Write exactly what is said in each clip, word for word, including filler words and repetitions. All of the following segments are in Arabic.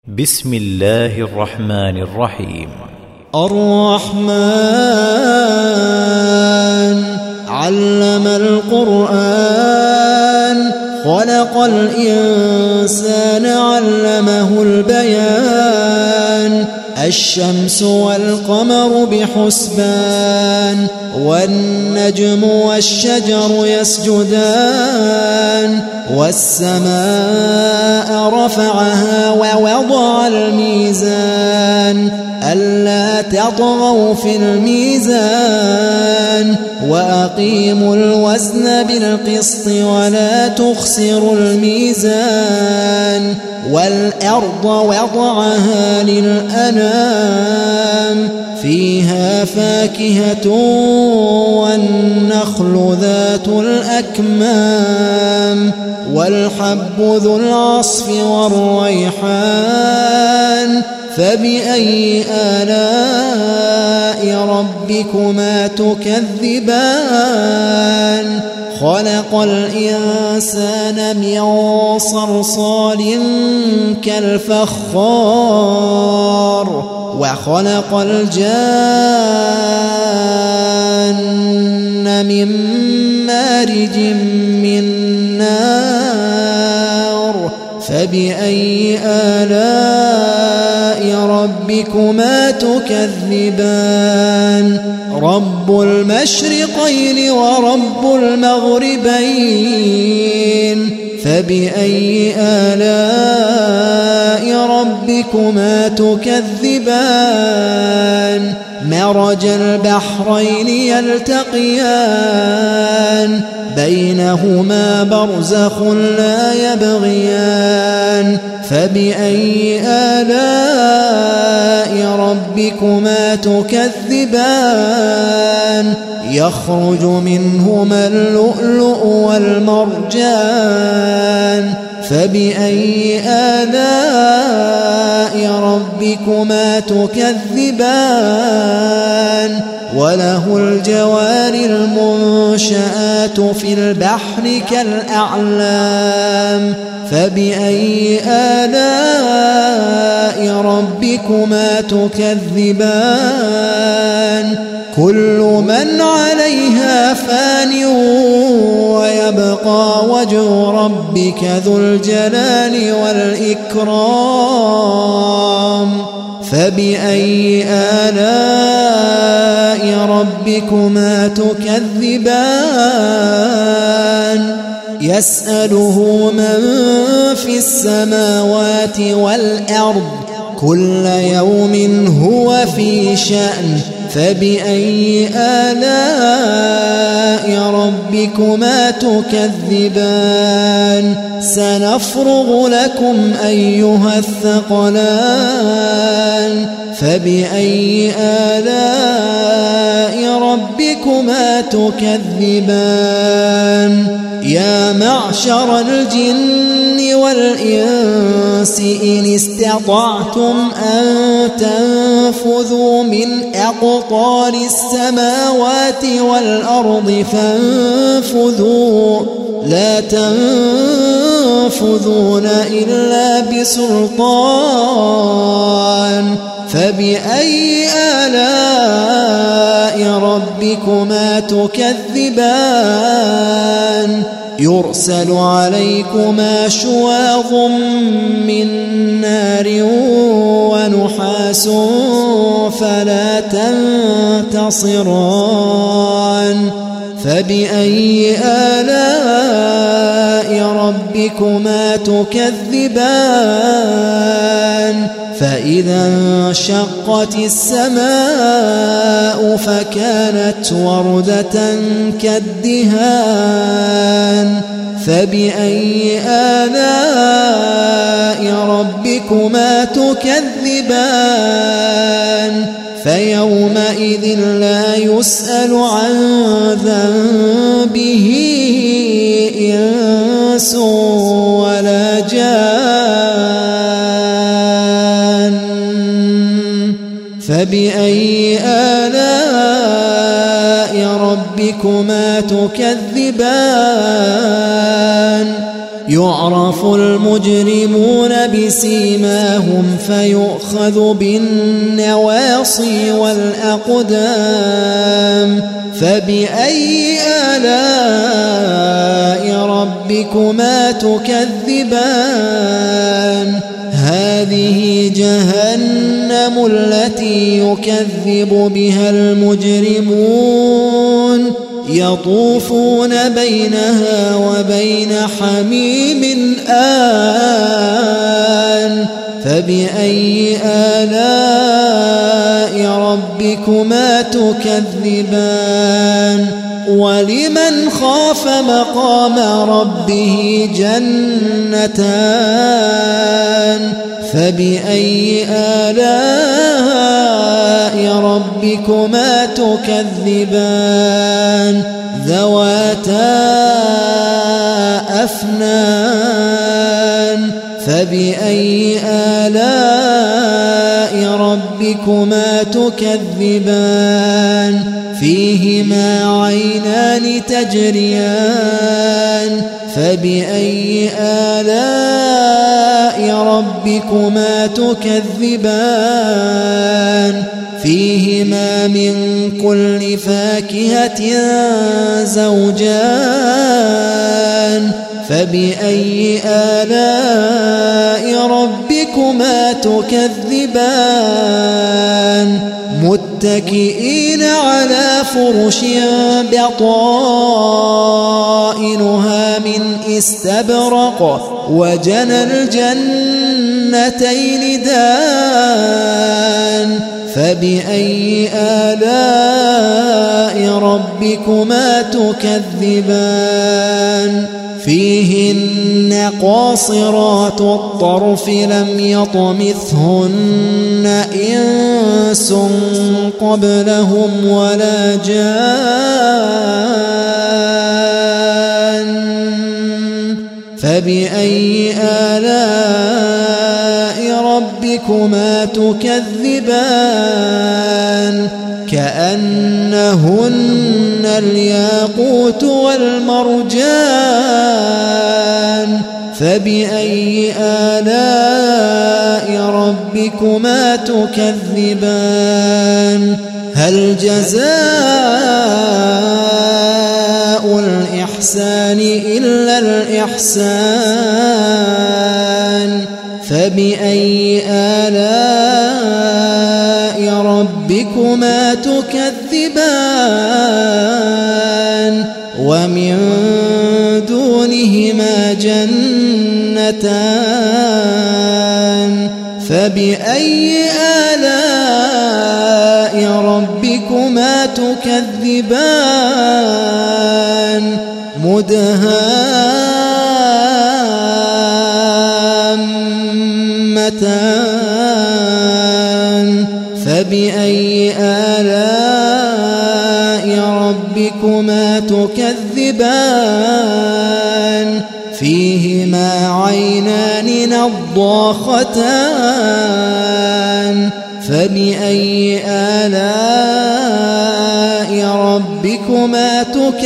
بسم الله الرحمن الرحيم. الرحمن علم القرآن خلق الإنسان علمه البيان الشمس والقمر بحسبان والنجم والشجر يسجدان والسماء رفعها ووضع الميزان ألا تطغوا في الميزان وأقيموا الوزن بالقسط ولا تخسروا الميزان والأرض وضعها للأنام فيها فاكهة والنخل ذات الأكمام والحب ذو العصف والريحان فبأي آلاء ربكما تكذبان خلق الإنسان من صلصال كالفخار وخلق الجان من مارج من نار فبأي آلاء ربكما تكذبان رب المشرقين ورب المغربين فبأي آلاء ربكما تكذبان مرج البحرين يلتقيان بينهما برزخ لا يبغيان فبأي آلاء ربكما تكذبان يخرج منهما اللؤلؤ والمرجان فبأي آلاء ربكما تكذبان وله الجوار المنشآت في البحر كالأعلام فبأي آلاء ربكما تكذبان كل من عليها فان ويبقى وجه ربك ذو الجلال والإكرام فبأي آلاء ربكما تكذبان يسأله من في السماوات والأرض كل يوم هو في شأن فبأي آلاء ربكما تكذبان سنفرغ لكم أيها الثقلان فبأي آلاء ربكما تكذبان يا معشر الجن والإنس إن استطعتم أن تنفذوا من أقطار السماوات والأرض فانفذوا لا تنفذون إلا بسلطان فبأي آلاء ربكما تكذبان يرسل عليكما شواظ من نار ونحاس فلا تنتصران فبأي آلاء ربكما تكذبان فإذا انشقت السماء فكانت وردة كالدهان فبأي آلاء ربكما تكذبان فيومئذ لا يسأل عن ذنبه إنس ولا جان فبأي آلاء ربكما تكذبان يعرف المجرمون بسيماهم فيؤخذ بالنواصي والأقدام فبأي آلاء ربكما تكذبان هذه جهنم التي يكذب بها المجرمون يطوفون بينها وبين حميم آن فبأي آلاء ربكما تكذبان ولمن خاف مقام ربه جنتان فبأي آلاء ربكما تكذبان ذواتا أفنان فبأي آلاء ربكما تكذبان فيهما عينان تجريان فبأي آلاء ربكما تكذبان فيهما من كل فاكهة زوجان فبأي آلاء ربكما تكذبان متكئين على فرش بطائنها من استبرق وجنى الجنتين دان فبأي آلاء ربكما تكذبان فيهن قاصرات الطرف لم يطمثهن إنس قبلهم ولا جان فبأي آلاء ربكما تكذبان كأنهن الياقوت والمرجان فبأي آلاء ربكما تكذبان هل جزاء الإحسان إلا الإحسان فبأي آلاء ربكما تكذبان ومن دونهما جنتان فبأي آلاء ربكما تكذبان مدهامتان فبأي آلاء ربكما تكذبان فيهما عينان نضاختان فبأي آلاء ربكما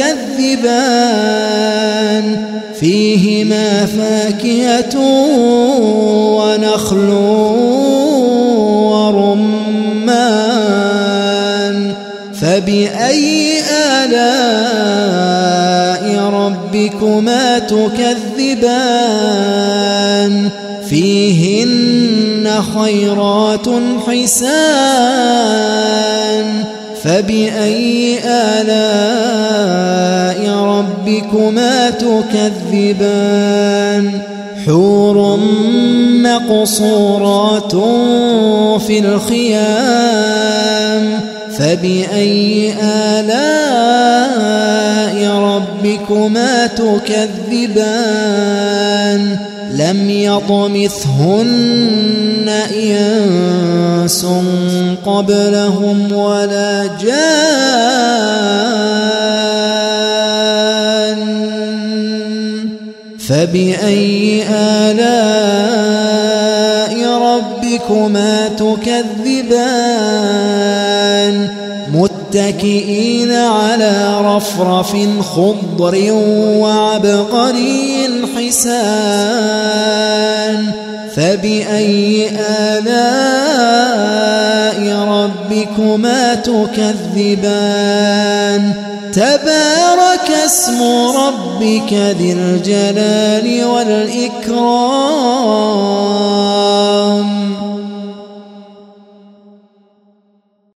تكذبان فيهما فاكهة ونخل ورمان فبأي آلاء ربكما تكذبان فيهن خيرات حسان فبأي آلاء ربكما تكذبان حور مقصورات في الخيام فبأي آلاء ربكما تكذبان لم يطمثهن إنس قبلهم ولا جان فبأي آلاء ربكما تكذبان متكئين على رفرف خضر وعبقري حسان الحسان فبأي آلاء ربكما تكذبان تبارك اسم ربك ذي الجلال والإكرام